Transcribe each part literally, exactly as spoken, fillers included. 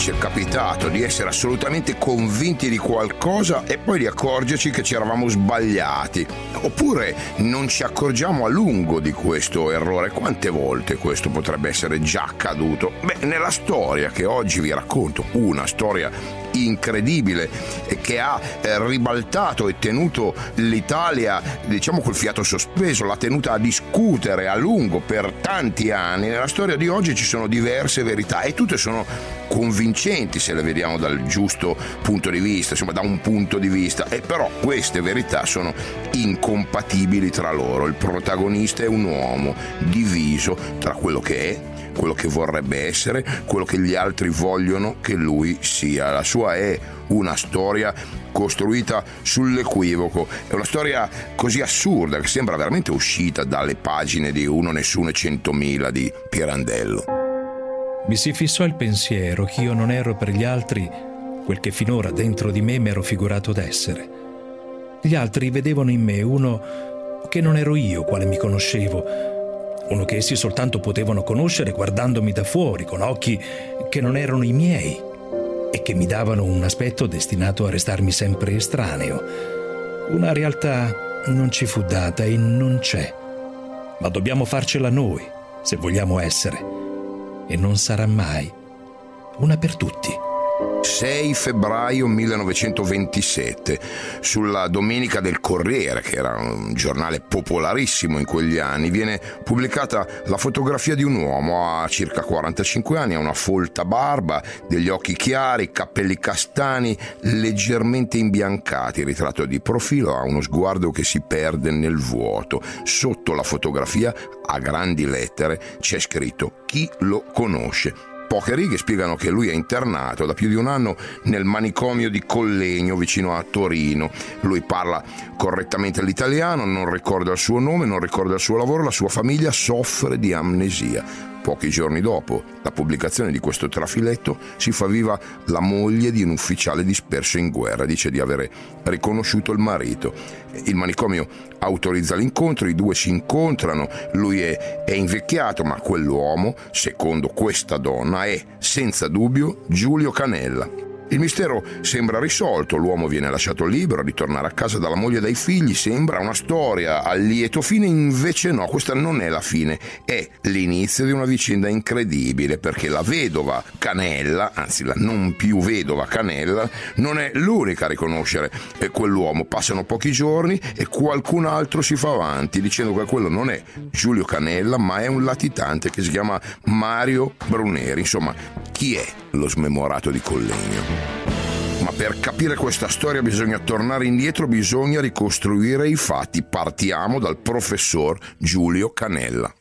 ci è capitato di essere assolutamente convinti di qualcosa e poi di accorgerci che ci eravamo sbagliati. Oppure non ci accorgiamo a lungo di questo errore. Quante volte questo potrebbe essere già accaduto? Beh, nella storia che oggi vi racconto, una storia incredibile che ha eh, ribaltato e tenuto l'Italia, diciamo, col fiato sospeso, l'ha tenuta a discutere a lungo per tanti anni. Nella storia di oggi ci sono diverse verità e tutte sono convincenti se le vediamo dal giusto punto di vista, insomma da un punto di vista, e però queste verità sono incompatibili tra loro. Il protagonista è un uomo diviso tra quello che è, quello che vorrebbe essere, quello che gli altri vogliono che lui sia. La sua è una storia costruita sull'equivoco, è una storia così assurda che sembra veramente uscita dalle pagine di Uno, Nessuno e Centomila di Pirandello. Mi si fissò il pensiero che io non ero per gli altri quel che finora dentro di me m'ero figurato d'essere. Gli altri vedevano in me uno che non ero io, quale mi conoscevo, uno che essi soltanto potevano conoscere guardandomi da fuori, con occhi che non erano i miei e che mi davano un aspetto destinato a restarmi sempre estraneo. Una realtà non ci fu data e non c'è, ma dobbiamo farcela noi se vogliamo essere, e non sarà mai una per tutti. sei febbraio millenovecentoventisette, sulla Domenica del Corriere, che era un giornale popolarissimo in quegli anni, viene pubblicata la fotografia di un uomo a circa quarantacinque anni, ha una folta barba, degli occhi chiari, capelli castani leggermente imbiancati. Il ritratto di profilo ha uno sguardo che si perde nel vuoto. Sotto la fotografia, a grandi lettere, c'è scritto: chi lo conosce? Poche righe spiegano che lui è internato da più di un anno nel manicomio di Collegno, vicino a Torino. Lui parla correttamente l'italiano, non ricorda il suo nome, non ricorda il suo lavoro, la sua famiglia soffre di amnesia. Pochi giorni dopo la pubblicazione di questo trafiletto si fa viva la moglie di un ufficiale disperso in guerra. Dice di avere riconosciuto il marito. Il manicomio autorizza l'incontro, i due si incontrano, lui è, è invecchiato, ma quell'uomo, secondo questa donna, è senza dubbio Giulio Canella. Il mistero sembra risolto, l'uomo viene lasciato libero a ritornare a casa dalla moglie e dai figli, sembra una storia a lieto fine, invece no, questa non è la fine, è l'inizio di una vicenda incredibile, perché la vedova Canella, anzi la non più vedova Canella, non è l'unica a riconoscere quell'uomo. Passano pochi giorni e qualcun altro si fa avanti dicendo che quello non è Giulio Canella, ma è un latitante che si chiama Mario Bruneri. Insomma, chi è lo smemorato di Collegno? Ma per capire questa storia bisogna tornare indietro, bisogna ricostruire i fatti. Partiamo dal professor Giulio Canella.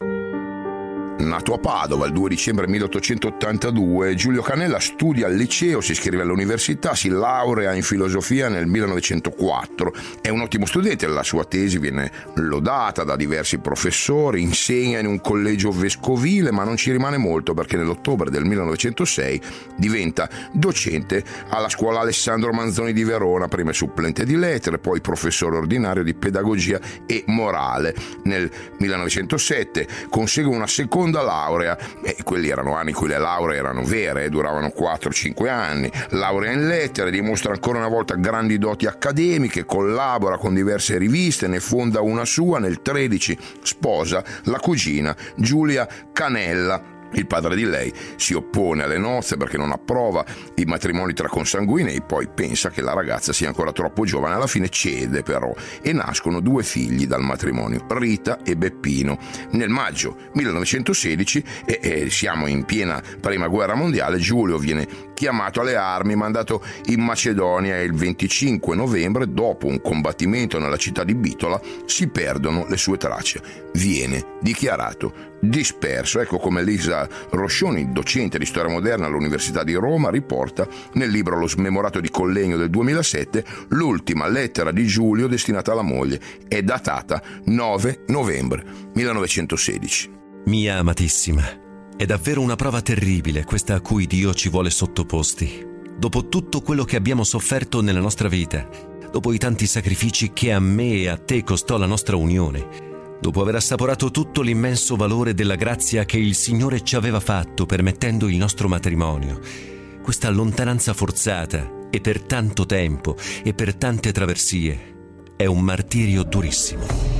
Nato a Padova il due dicembre milleottocentottantadue, Giulio Canella studia al liceo, si iscrive all'università, si laurea in filosofia nel millenovecentoquattro. È un ottimo studente, la sua tesi viene lodata da diversi professori, insegna in un collegio vescovile, ma non ci rimane molto perché nell'ottobre del millenovecentosei diventa docente alla scuola Alessandro Manzoni di Verona, prima supplente di lettere, poi professore ordinario di pedagogia e morale. Nel millenovecentosette consegue una seconda laurea, e quelli erano anni in cui le lauree erano vere, duravano quattro cinque anni. Laurea in lettere, dimostra ancora una volta grandi doti accademiche, collabora con diverse riviste, ne fonda una sua. Nel tredici sposa la cugina Giulia Canella. Il padre di lei si oppone alle nozze perché non approva i matrimoni tra consanguinei, poi pensa che la ragazza sia ancora troppo giovane. Alla fine cede però e nascono due figli dal matrimonio, Rita e Beppino. Nel maggio millenovecentosedici, e, e siamo in piena prima guerra mondiale, Giulio viene chiamato alle armi, mandato in Macedonia, e il venticinque novembre, dopo un combattimento nella città di Bitola, si perdono le sue tracce. Viene dichiarato disperso. Ecco come Lisa Roscioni, docente di storia moderna all'Università di Roma, riporta nel libro Lo smemorato di Collegno del duemilasette l'ultima lettera di Giulio destinata alla moglie. È datata nove novembre millenovecentosedici. Mia amatissima, è davvero una prova terribile questa a cui Dio ci vuole sottoposti. Dopo tutto quello che abbiamo sofferto nella nostra vita, dopo i tanti sacrifici che a me e a te costò la nostra unione, dopo aver assaporato tutto l'immenso valore della grazia che il Signore ci aveva fatto permettendo il nostro matrimonio, questa lontananza forzata e per tanto tempo e per tante traversie è un martirio durissimo.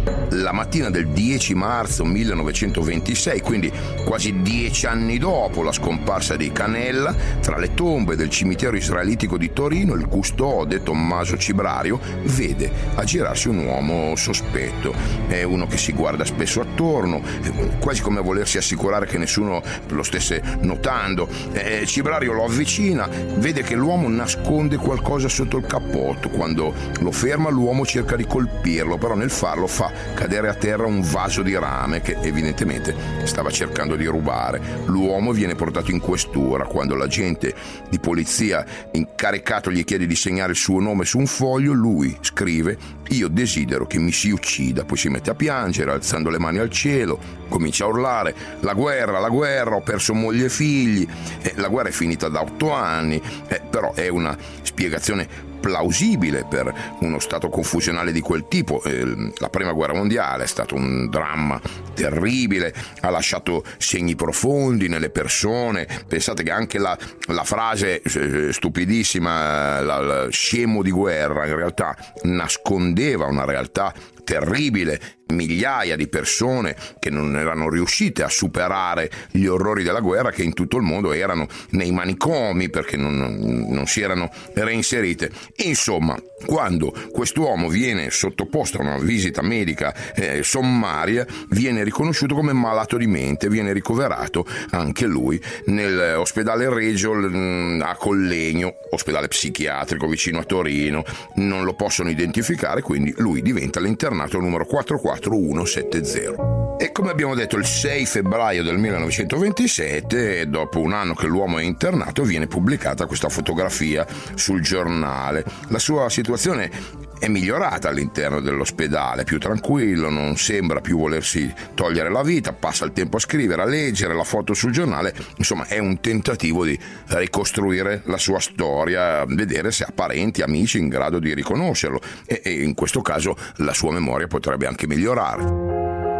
La mattina del dieci marzo millenovecentoventisei, quindi quasi dieci anni dopo la scomparsa di Canella, tra le tombe del cimitero israelitico di Torino, il custode Tommaso Cibrario vede aggirarsi un uomo sospetto. È uno che si guarda spesso attorno, quasi come a volersi assicurare che nessuno lo stesse notando. Eh, Cibrario lo avvicina, vede che l'uomo nasconde qualcosa sotto il cappotto. Quando lo ferma, l'uomo cerca di colpirlo, però nel farlo fa cadere a terra un vaso di rame che evidentemente stava cercando di rubare. L'uomo viene portato in questura. Quando l'agente di polizia incaricato gli chiede di segnare il suo nome su un foglio, lui scrive: io desidero che mi si uccida. Poi si mette a piangere alzando le mani al cielo, comincia a urlare: la guerra, la guerra, ho perso moglie e figli. Eh, la guerra è finita da otto anni, eh, però è una spiegazione plausibile per uno stato confusionale di quel tipo. Eh, la prima guerra mondiale è stato un dramma terribile, ha lasciato segni profondi nelle persone. Pensate che anche la, la frase eh, stupidissima, la, la, scemo di guerra, in realtà nascondeva una realtà terribile. Migliaia di persone che non erano riuscite a superare gli orrori della guerra, che in tutto il mondo erano nei manicomi perché non, non si erano reinserite. Insomma, quando quest'uomo viene sottoposto a una visita medica eh, sommaria, viene riconosciuto come malato di mente, viene ricoverato anche lui nell'ospedale Regio mh, a Collegno, ospedale psichiatrico vicino a Torino. Non lo possono identificare, quindi lui diventa l'internato numero quattro quattro uno sette zero. E come abbiamo detto, il sei febbraio del millenovecentoventisette, dopo un anno che l'uomo è internato, viene pubblicata questa fotografia sul giornale. La sua situazione è migliorata all'interno dell'ospedale, più tranquillo, non sembra più volersi togliere la vita, passa il tempo a scrivere, a leggere la foto sul giornale. Insomma, è un tentativo di ricostruire la sua storia, vedere se ha parenti, amici in grado di riconoscerlo, e, e in questo caso la sua memoria potrebbe anche migliorare.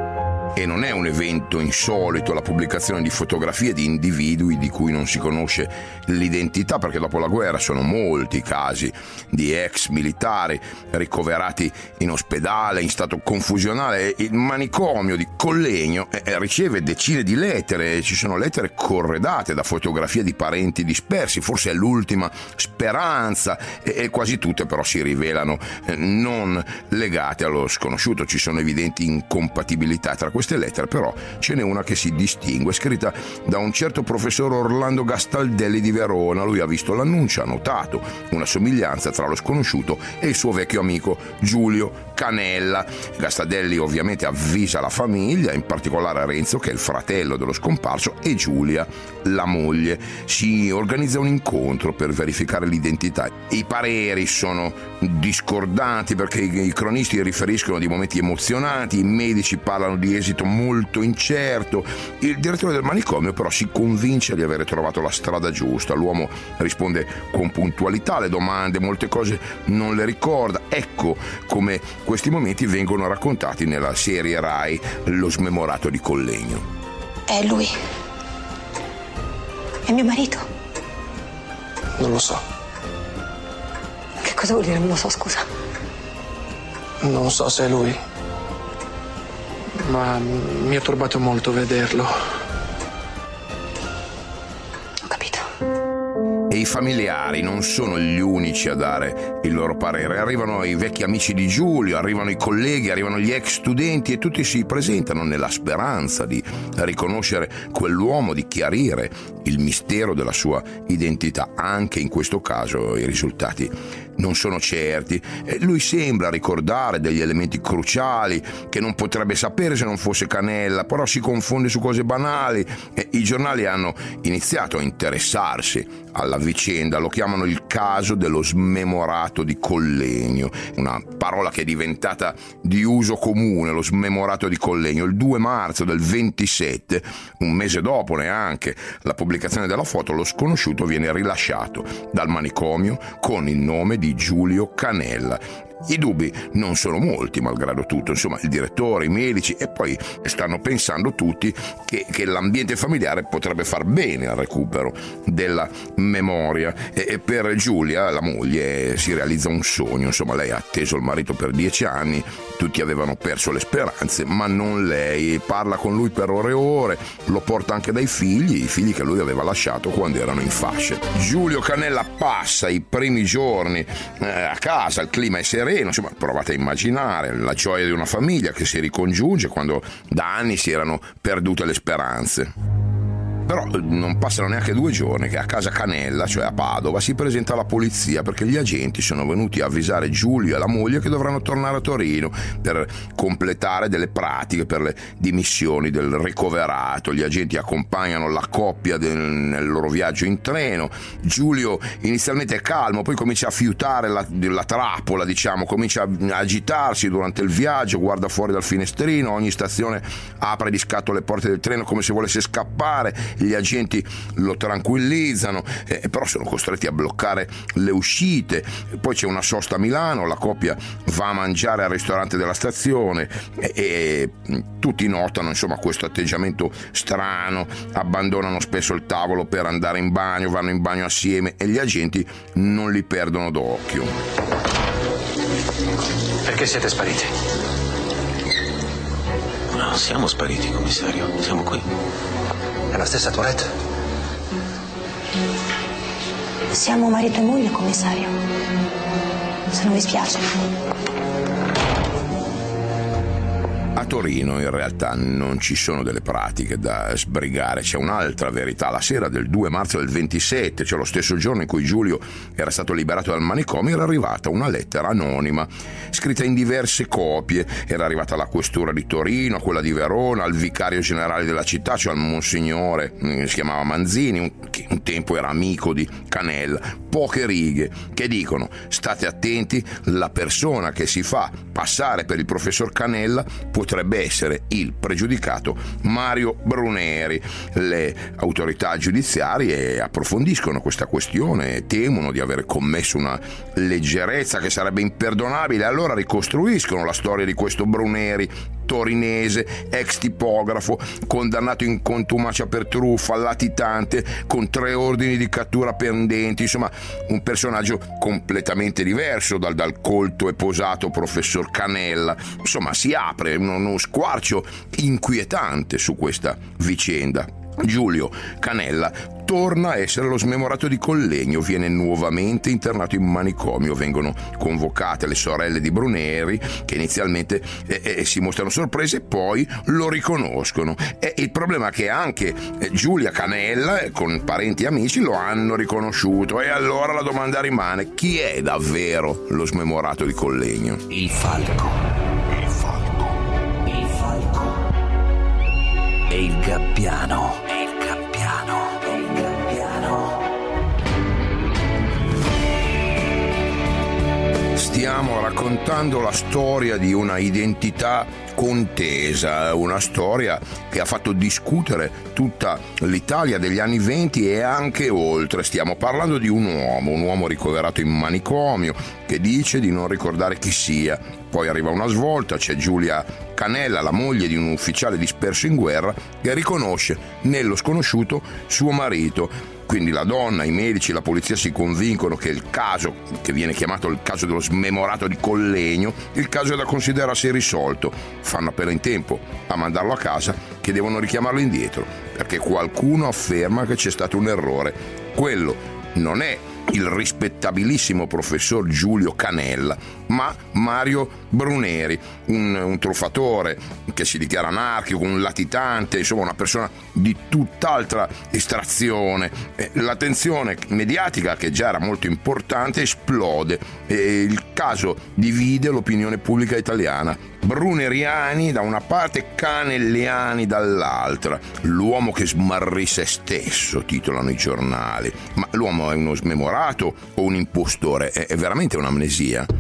E non è un evento insolito la pubblicazione di fotografie di individui di cui non si conosce l'identità, perché dopo la guerra sono molti i casi di ex militari ricoverati in ospedale in stato confusionale. Il manicomio di Collegno eh, riceve decine di lettere, ci sono lettere corredate da fotografie di parenti dispersi, forse è l'ultima speranza, e, e quasi tutte però si rivelano eh, non legate allo sconosciuto. Ci sono evidenti incompatibilità tra queste lettere, però ce n'è una che si distingue, scritta da un certo professor Orlando Gastaldelli di Verona. Lui ha visto l'annuncio, ha notato una somiglianza tra lo sconosciuto e il suo vecchio amico Giulio Canella. Gastaldelli ovviamente avvisa la famiglia, in particolare Renzo, che è il fratello dello scomparso, e Giulia, la moglie. Si organizza un incontro per verificare l'identità. I pareri sono discordanti perché i cronisti riferiscono di momenti emozionanti, i medici parlano di esito molto incerto. Il direttore del manicomio però si convince di avere trovato la strada giusta. L'uomo risponde con puntualità alle domande, molte cose non le ricorda. Ecco come questi momenti vengono raccontati nella serie Rai Lo smemorato di Collegno. È lui. È mio marito. Non lo so. Che cosa vuol dire non lo so, scusa? Non so se è lui, ma mi ha turbato molto vederlo. Ho capito. E i familiari non sono gli unici a dare il loro parere. Arrivano i vecchi amici di Giulio, arrivano i colleghi, arrivano gli ex studenti, e tutti si presentano nella speranza di riconoscere quell'uomo, di chiarire il mistero della sua identità. Anche in questo caso i risultati non sono certi. Lui sembra ricordare degli elementi cruciali che non potrebbe sapere se non fosse Canella, però si confonde su cose banali. I giornali hanno iniziato a interessarsi alla vicenda, lo chiamano il caso dello smemorato di Collegno, una parola che è diventata di uso comune, lo smemorato di Collegno. Il due marzo del ventisette, un mese dopo neanche la pubblicazione della foto, lo sconosciuto viene rilasciato dal manicomio con il nome di Giulio Canella. I dubbi non sono molti, malgrado tutto. Insomma, il direttore, i medici, e poi stanno pensando tutti che, che l'ambiente familiare potrebbe far bene al recupero della memoria. E, e per Giulia, la moglie, si realizza un sogno. Insomma, lei ha atteso il marito per dieci anni, tutti avevano perso le speranze, ma non lei. Parla con lui per ore e ore, lo porta anche dai figli, i figli che lui aveva lasciato quando erano in fasce. Giulio Canella passa i primi giorni eh, a casa, il clima è sereno, insomma, provate a immaginare la gioia di una famiglia che si ricongiunge quando da anni si erano perdute le speranze. Però non passano neanche due giorni che a casa Canella, cioè a Padova, si presenta la polizia perché gli agenti sono venuti a avvisare Giulio e la moglie che dovranno tornare a Torino per completare delle pratiche per le dimissioni del ricoverato. Gli agenti accompagnano la coppia del, nel loro viaggio in treno. Giulio inizialmente è calmo, poi comincia a fiutare la, la trappola, diciamo, comincia a agitarsi durante il viaggio, guarda fuori dal finestrino, ogni stazione apre di scatto le porte del treno come se volesse scappare. Gli agenti lo tranquillizzano, eh, però sono costretti a bloccare le uscite. Poi c'è una sosta a Milano, la coppia va a mangiare al ristorante della stazione e, e tutti notano, insomma, questo atteggiamento strano, abbandonano spesso il tavolo per andare in bagno, vanno in bagno assieme e gli agenti non li perdono d'occhio. Perché siete spariti? No, siamo spariti, commissario, siamo qui. È la stessa Tourette? Siamo marito e moglie, commissario. Se non vi spiace. A Torino in realtà non ci sono delle pratiche da sbrigare, c'è un'altra verità. La sera del due marzo del ventisette, cioè lo stesso giorno in cui Giulio era stato liberato dal manicomio, era arrivata una lettera anonima scritta in diverse copie. Era arrivata alla questura di Torino, a quella di Verona, al vicario generale della città, cioè al monsignore, si chiamava Manzini, che un tempo era amico di Canella. Poche righe che dicono: state attenti, la persona che si fa passare per il professor Canella potrebbe essere il pregiudicato Mario Bruneri. Le autorità giudiziarie approfondiscono questa questione e temono di aver commesso una leggerezza che sarebbe imperdonabile. Allora ricostruiscono la storia di questo Bruneri, torinese, ex tipografo, condannato in contumacia per truffa, latitante, con tre ordini di cattura pendenti. Insomma, un personaggio completamente diverso dal, dal colto e posato professor Canella. Insomma, si apre uno, uno squarcio inquietante su questa vicenda. Giulio Canella torna a essere lo smemorato di Collegno, viene nuovamente internato in manicomio, vengono convocate le sorelle di Bruneri che inizialmente eh, eh, si mostrano sorprese e poi lo riconoscono. E il problema è che anche eh, Giulia Canella eh, con parenti e amici lo hanno riconosciuto, e allora la domanda rimane: chi è davvero lo smemorato di Collegno? Il falco. Il falco. Il falco. E il gabbiano. E il gabbiano. E il gabbiano. Stiamo raccontando la storia di una identità contesa, una storia che ha fatto discutere tutta l'Italia degli anni venti e anche oltre. Stiamo parlando di un uomo, un uomo ricoverato in manicomio che dice di non ricordare chi sia. Poi arriva una svolta, c'è Giulia Canella, la moglie di un ufficiale disperso in guerra, che riconosce nello sconosciuto suo marito. Quindi la donna, i medici, la polizia si convincono che il caso, che viene chiamato il caso dello smemorato di Collegno, il caso è da considerarsi risolto. Fanno appena in tempo a mandarlo a casa, che devono richiamarlo indietro, perché qualcuno afferma che c'è stato un errore. Quello non è il rispettabilissimo professor Giulio Canella, ma Mario Bruneri, un, un truffatore che si dichiara anarchico, un latitante, insomma una persona di tutt'altra estrazione. L'attenzione mediatica, che già era molto importante, esplode e il caso divide l'opinione pubblica italiana. Bruneriani da una parte, canelliani dall'altra. L'uomo che smarrì se stesso, titolano i giornali. Ma l'uomo è uno smemorato o un impostore? È, è veramente un'amnesia?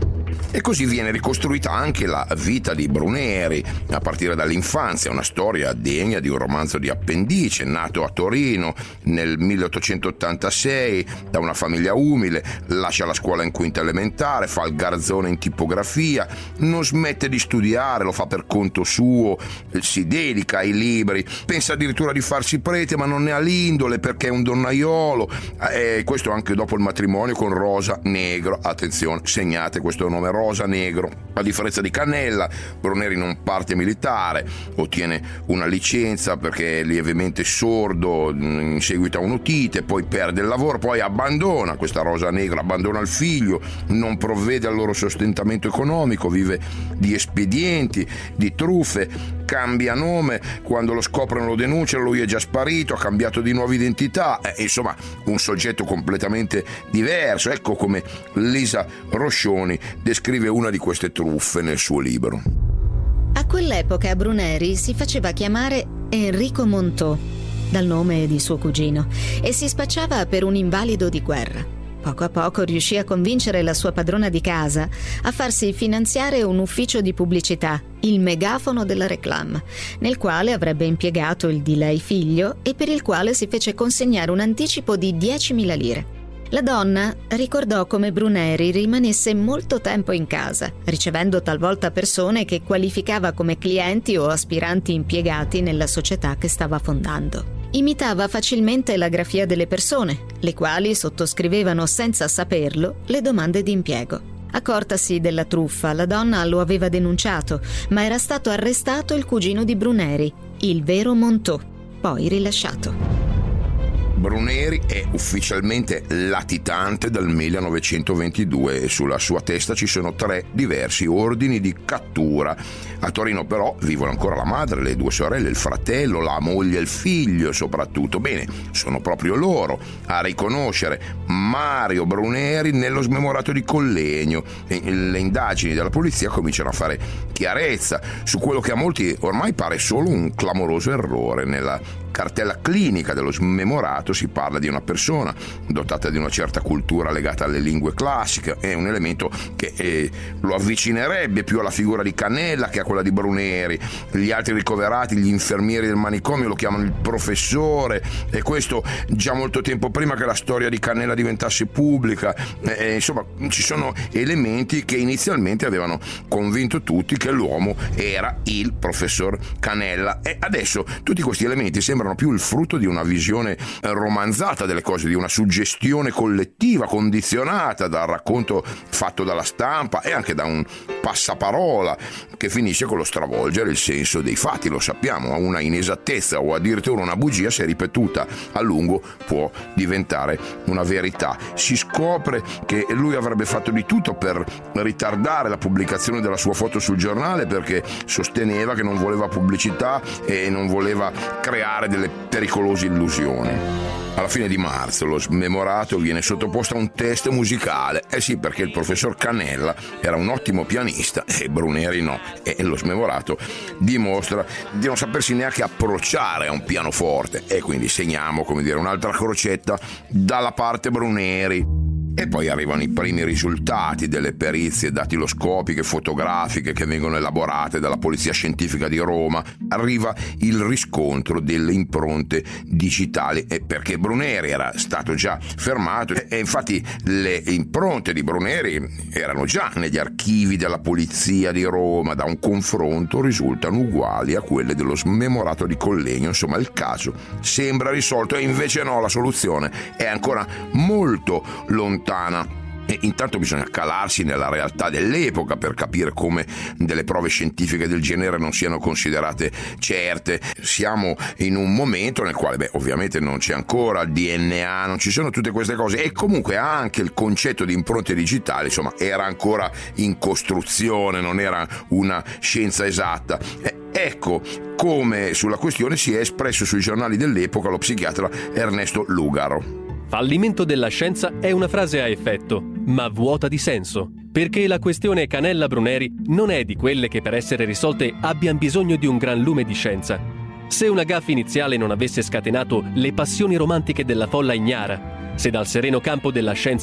E così viene ricostruita anche la vita di Bruneri, a partire dall'infanzia, una storia degna di un romanzo di appendice. Nato a Torino nel milleottocentottantasei da una famiglia umile, lascia la scuola in quinta elementare, fa il garzone in tipografia, non smette di studiare, lo fa per conto suo, si dedica ai libri, pensa addirittura di farsi prete, ma non ne ha l'indole perché è un donnaiolo, e questo anche dopo il matrimonio con Rosa Negro. Attenzione, segnate questo nome, Rosa Negro. A differenza di Cannella, Bruneri non parte militare, ottiene una licenza perché è lievemente sordo in seguito a un'otite, poi perde il lavoro, poi abbandona questa Rosa Negra, abbandona il figlio, non provvede al loro sostentamento economico, vive di espedienti, di truffe, cambia nome, quando lo scoprono lo denunciano, lui è già sparito, ha cambiato di nuova identità, eh, insomma un soggetto completamente diverso. Ecco come Lisa Roscioni descrive una di queste truffe nel suo libro. A quell'epoca Bruneri si faceva chiamare Enrico Montò, dal nome di suo cugino, e si spacciava per un invalido di guerra. Poco a poco riuscì a convincere la sua padrona di casa a farsi finanziare un ufficio di pubblicità, il Megafono della Réclame, nel quale avrebbe impiegato il di lei figlio e per il quale si fece consegnare un anticipo di diecimila lire. La donna ricordò come Bruneri rimanesse molto tempo in casa, ricevendo talvolta persone che qualificava come clienti o aspiranti impiegati nella società che stava fondando. Imitava facilmente la grafia delle persone, le quali sottoscrivevano senza saperlo le domande di impiego. Accortasi della truffa, la donna lo aveva denunciato, ma era stato arrestato il cugino di Bruneri, il vero Montò, poi rilasciato. Bruneri è ufficialmente latitante dal millenovecentoventidue e sulla sua testa ci sono tre diversi ordini di cattura. A Torino però vivono ancora la madre, le due sorelle, il fratello, la moglie e il figlio soprattutto. Bene, sono proprio loro a riconoscere Mario Bruneri nello smemorato di Collegno. E le indagini della polizia cominciano a fare chiarezza su quello che a molti ormai pare solo un clamoroso errore. Nella cartella clinica dello smemorato si parla di una persona dotata di una certa cultura legata alle lingue classiche. È un elemento che eh, lo avvicinerebbe più alla figura di Cannella che a quella di Bruneri. Gli altri ricoverati, gli infermieri del manicomio, lo chiamano il professore, e questo già molto tempo prima che la storia di Cannella diventasse pubblica. Eh, insomma, ci sono elementi che inizialmente avevano convinto tutti che l'uomo era il professor Cannella, e adesso tutti questi elementi sembrano più il frutto di una visione romanzata delle cose, di una suggestione collettiva condizionata dal racconto fatto dalla stampa e anche da un passaparola che finisce con lo stravolgere il senso dei fatti. Lo sappiamo, una inesattezza o addirittura una bugia, se ripetuta a lungo, può diventare una verità. Si scopre che lui avrebbe fatto di tutto per ritardare la pubblicazione della sua foto sul giornale perché sosteneva che non voleva pubblicità e non voleva creare delle pericolose illusioni. Alla fine di marzo lo smemorato viene sottoposto a un test musicale. Eh sì, perché il professor Cannella era un ottimo pianista e Bruneri no, e lo smemorato dimostra di non sapersi neanche approcciare a un pianoforte, e quindi segniamo, come dire, un'altra crocetta dalla parte Bruneri. E poi arrivano i primi risultati delle perizie dattiloscopiche, fotografiche che vengono elaborate dalla Polizia Scientifica di Roma. Arriva il riscontro delle impronte digitali, e perché Bruneri era stato già fermato, e infatti le impronte di Bruneri erano già negli archivi della Polizia di Roma. Da un confronto risultano uguali a quelle dello smemorato di Collegno. Insomma, il caso sembra risolto, e invece no, la soluzione è ancora molto lontana. E intanto bisogna calarsi nella realtà dell'epoca per capire come delle prove scientifiche del genere non siano considerate certe. Siamo in un momento nel quale, beh, ovviamente non c'è ancora il D N A, non ci sono tutte queste cose, e comunque anche il concetto di impronte digitali, insomma, era ancora in costruzione, non era una scienza esatta. E ecco come sulla questione si è espresso sui giornali dell'epoca lo psichiatra Ernesto Lugaro. Fallimento della scienza è una frase a effetto, ma vuota di senso, perché la questione Cannella-Bruneri non è di quelle che per essere risolte abbiano bisogno di un gran lume di scienza. Se una gaffe iniziale non avesse scatenato le passioni romantiche della folla ignara, se dal sereno campo della scienza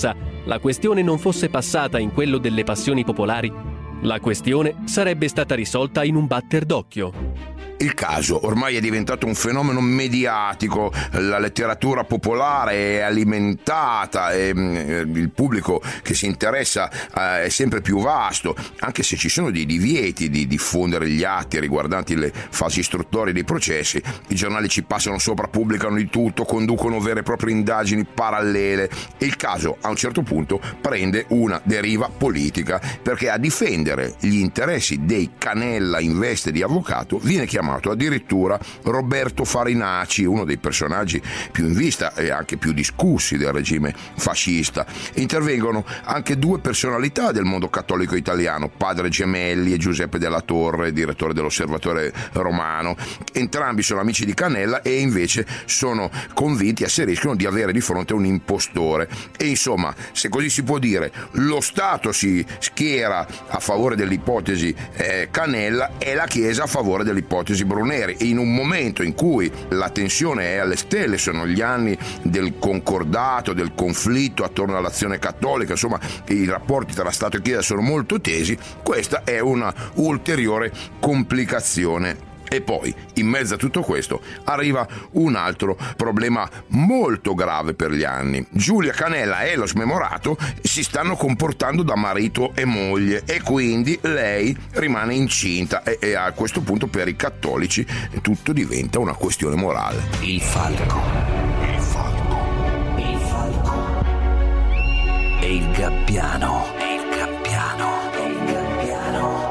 la questione non fosse passata in quello delle passioni popolari, la questione sarebbe stata risolta in un batter d'occhio. Il caso ormai è diventato un fenomeno mediatico, la letteratura popolare è alimentata e il pubblico che si interessa è sempre più vasto, anche se ci sono dei divieti di diffondere gli atti riguardanti le fasi istruttorie dei processi. I giornali ci passano sopra, pubblicano di tutto, conducono vere e proprie indagini parallele e il caso a un certo punto prende una deriva politica, perché a difendere gli interessi dei Canella in veste di avvocato viene chiamato addirittura Roberto Farinacci, uno dei personaggi più in vista e anche più discussi del regime fascista. Intervengono anche due personalità del mondo cattolico italiano, Padre Gemelli e Giuseppe Della Torre, direttore dell'Osservatore Romano. Entrambi sono amici di Canella e invece sono convinti, asseriscono di avere di fronte un impostore. E insomma, se così si può dire, lo Stato si schiera a favore dell'ipotesi eh, Canella e la Chiesa a favore dell'ipotesi Bruneri, e in un momento in cui la tensione è alle stelle, sono gli anni del concordato, del conflitto attorno all'azione cattolica, insomma i rapporti tra Stato e Chiesa sono molto tesi, questa è una ulteriore complicazione. E poi, in mezzo a tutto questo, arriva un altro problema molto grave per gli anni. Giulia Canella e lo smemorato si stanno comportando da marito e moglie e quindi lei rimane incinta e, e a questo punto per i cattolici tutto diventa una questione morale. Il falco. Il falco. Il falco. E il gabbiano. E il gabbiano. E il gabbiano.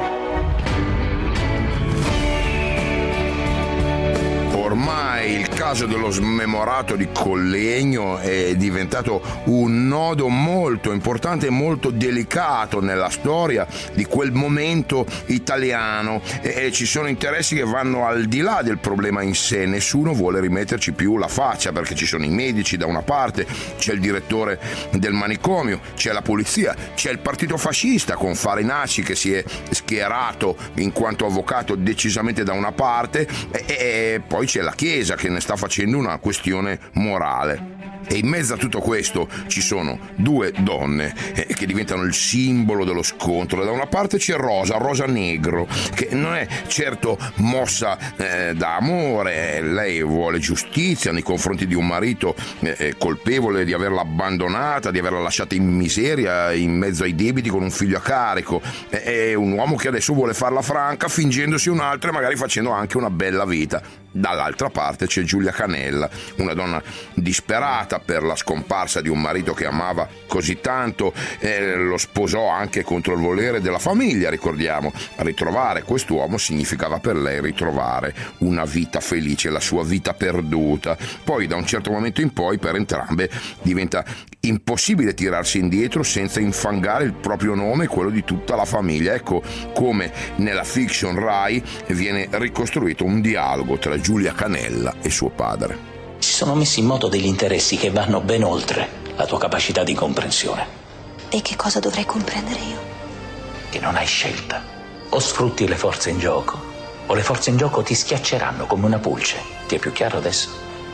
Ormai il caso dello smemorato di Collegno è diventato un nodo molto importante e molto delicato nella storia di quel momento italiano e, e ci sono interessi che vanno al di là del problema in sé. Nessuno vuole rimetterci più la faccia, perché ci sono i medici da una parte, c'è il direttore del manicomio, c'è la polizia, c'è il partito fascista con Farinacci che si è schierato in quanto avvocato decisamente da una parte e, e poi c'è la Chiesa che ne sta facendo una questione morale. E in mezzo a tutto questo ci sono due donne eh, che diventano il simbolo dello scontro. Da una parte c'è Rosa, Rosa Negro, che non è certo mossa eh, da amore, lei vuole giustizia nei confronti di un marito eh, colpevole di averla abbandonata, di averla lasciata in miseria, in mezzo ai debiti con un figlio a carico. È, è un uomo che adesso vuole farla franca fingendosi un altro e magari facendo anche una bella vita. Dall'altra parte c'è Giulia Canella, una donna disperata per la scomparsa di un marito che amava così tanto, eh, lo sposò anche contro il volere della famiglia, ricordiamo. Ritrovare quest'uomo significava per lei ritrovare una vita felice, la sua vita perduta. Poi da un certo momento in poi per entrambe diventa impossibile tirarsi indietro senza infangare il proprio nome e quello di tutta la famiglia. Ecco come nella fiction Rai viene ricostruito un dialogo tra Giulia Canella e suo padre. Si sono messi in moto degli interessi che vanno ben oltre la tua capacità di comprensione. E che cosa dovrei comprendere io? Che non hai scelta. O sfrutti le forze in gioco, o le forze in gioco ti schiacceranno come una pulce. Ti è più chiaro adesso?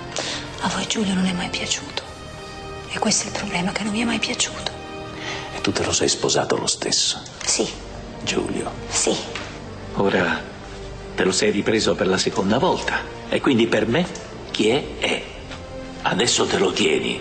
A voi Giulio non è mai piaciuto. E questo è il problema, che non mi è mai piaciuto. E tu te lo sei sposato lo stesso? Sì. Giulio? Sì. Ora te lo sei ripreso per la seconda volta. E quindi per me chi è è. Adesso te lo tieni,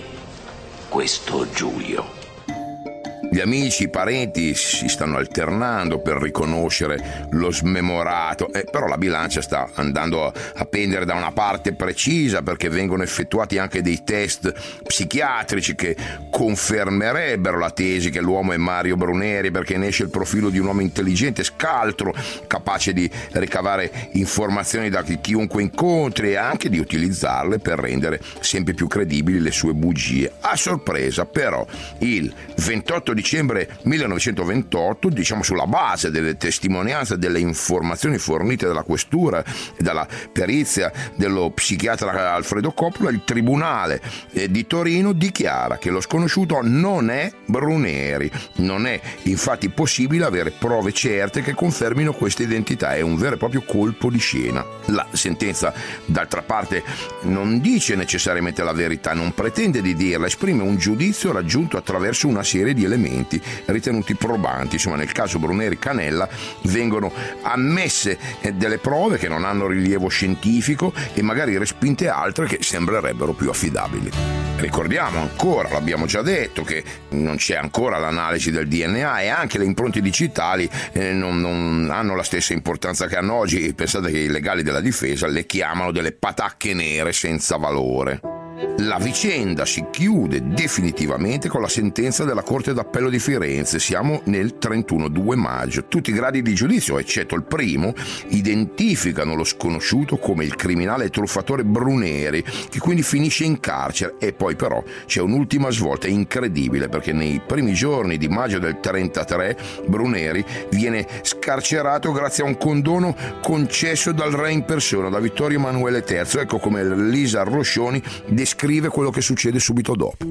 questo Giulio. Gli amici, i parenti si stanno alternando per riconoscere lo smemorato, eh, però la bilancia sta andando a, a pendere da una parte precisa, perché vengono effettuati anche dei test psichiatrici che confermerebbero la tesi che l'uomo è Mario Bruneri, perché ne esce il profilo di un uomo intelligente, scaltro, capace di ricavare informazioni da chiunque incontri e anche di utilizzarle per rendere sempre più credibili le sue bugie. A sorpresa però il ventotto dicembre millenovecentoventotto, diciamo sulla base delle testimonianze e delle informazioni fornite dalla questura e dalla perizia dello psichiatra Alfredo Coppola, il tribunale di Torino dichiara che lo sconosciuto non è Bruneri. Non è infatti possibile avere prove certe che confermino questa identità, è un vero e proprio colpo di scena. La sentenza, d'altra parte, non dice necessariamente la verità, non pretende di dirla, esprime un giudizio raggiunto attraverso una serie di elementi ritenuti probanti. Insomma, nel caso Bruneri Canella vengono ammesse delle prove che non hanno rilievo scientifico e magari respinte altre che sembrerebbero più affidabili. Ricordiamo ancora, l'abbiamo già detto, che non c'è ancora l'analisi del D N A e anche le impronte digitali eh, non, non hanno la stessa importanza che hanno oggi. Pensate che i legali della difesa le chiamano delle patacche nere senza valore. La vicenda si chiude definitivamente con la sentenza della Corte d'Appello di Firenze. Siamo nel trentuno maggio. Tutti i gradi di giudizio, eccetto il primo, identificano lo sconosciuto come il criminale truffatore Bruneri, che quindi finisce in carcere. E poi però c'è un'ultima svolta incredibile, perché nei primi giorni di maggio del trentatré Bruneri viene scarcerato grazie a un condono concesso dal re in persona, da Vittorio Emanuele terzo. Ecco come Lisa Roscioni descrive quello che succede subito dopo.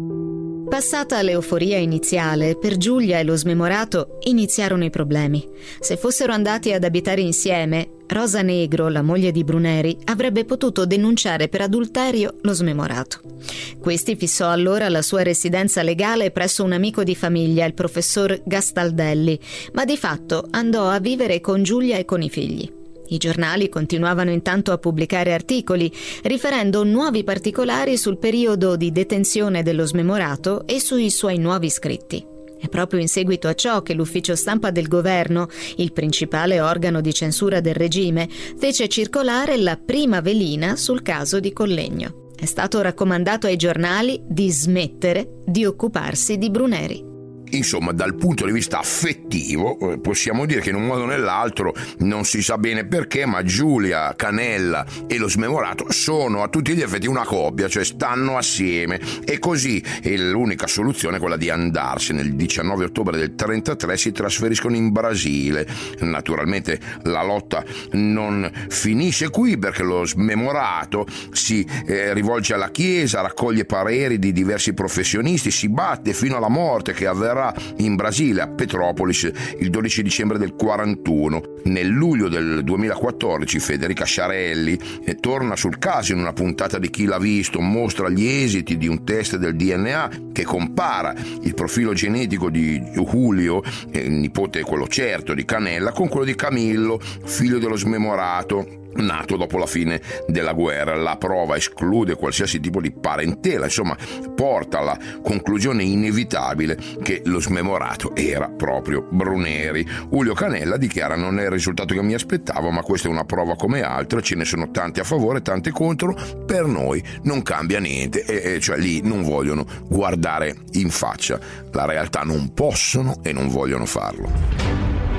Passata l'euforia iniziale, per Giulia e lo smemorato iniziarono i problemi. Se fossero andati ad abitare insieme, Rosa Negro, la moglie di Bruneri, avrebbe potuto denunciare per adulterio lo smemorato. Questi fissò allora la sua residenza legale presso un amico di famiglia, il professor Gastaldelli, ma di fatto andò a vivere con Giulia e con i figli. I giornali continuavano intanto a pubblicare articoli riferendo nuovi particolari sul periodo di detenzione dello smemorato e sui suoi nuovi scritti. È proprio in seguito a ciò che l'ufficio stampa del governo, il principale organo di censura del regime, fece circolare la prima velina sul caso di Collegno. È stato raccomandato ai giornali di smettere di occuparsi di Bruneri. Insomma, dal punto di vista affettivo possiamo dire che in un modo o nell'altro, non si sa bene perché, ma Giulia Canella e lo smemorato sono a tutti gli effetti una coppia, cioè stanno assieme, e così l'unica soluzione è quella di andarsene. Il diciannove ottobre del trentatré si trasferiscono in Brasile. Naturalmente la lotta non finisce qui, perché lo smemorato si eh, rivolge alla Chiesa, raccoglie pareri di diversi professionisti, si batte fino alla morte, che avverrà in Brasile, a Petropolis, il dodici dicembre del quarantuno. Nel luglio del duemilaquattordici Federica Sciarelli eh, torna sul caso in una puntata di Chi l'ha visto, mostra gli esiti di un test del D N A che compara il profilo genetico di Julio, eh, nipote quello certo di Canella, con quello di Camillo, figlio dello smemorato, nato dopo la fine della guerra. La prova esclude qualsiasi tipo di parentela, insomma porta alla conclusione inevitabile che lo smemorato era proprio Bruneri. Julio Canella dichiara: non è il risultato che mi aspettavo, ma questa è una prova come altre, ce ne sono tante a favore, tante contro, per noi non cambia niente. E, e cioè lì non vogliono guardare in faccia la realtà, non possono e non vogliono farlo.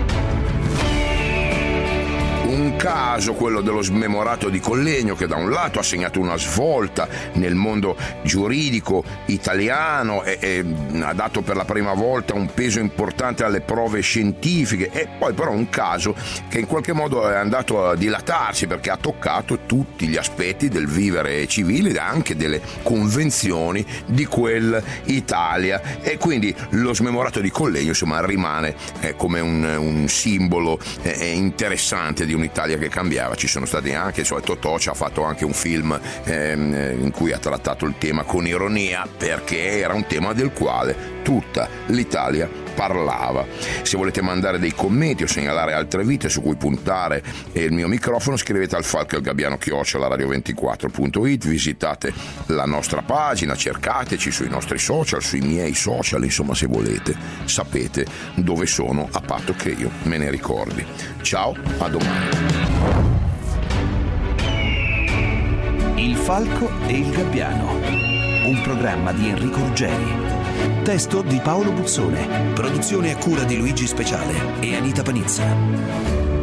Un caso, quello dello smemorato di Collegno, che da un lato ha segnato una svolta nel mondo giuridico italiano e, e ha dato per la prima volta un peso importante alle prove scientifiche, e poi però un caso che in qualche modo è andato a dilatarsi, perché ha toccato tutti gli aspetti del vivere civile e anche delle convenzioni di quell'Italia, e quindi lo smemorato di Collegno insomma rimane eh, come un, un simbolo eh, interessante di un'Italia che cambiava. Ci sono stati anche, cioè Totò ci ha fatto anche un film ehm, in cui ha trattato il tema con ironia, perché era un tema del quale tutta l'Italia parlava. Se volete mandare dei commenti o segnalare altre vite su cui puntare il mio microfono, scrivete al falco il gabbiano chiocciola radio ventiquattro punto it, visitate la nostra pagina, cercateci sui nostri social, sui miei social, insomma se volete sapete dove sono, a patto che io me ne ricordi. Ciao, a domani. Il falco e il gabbiano, un programma di Enrico Ruggeri. Testo di Paolo Buzzone. Produzione a cura di Luigi Speciale e Anita Panizza.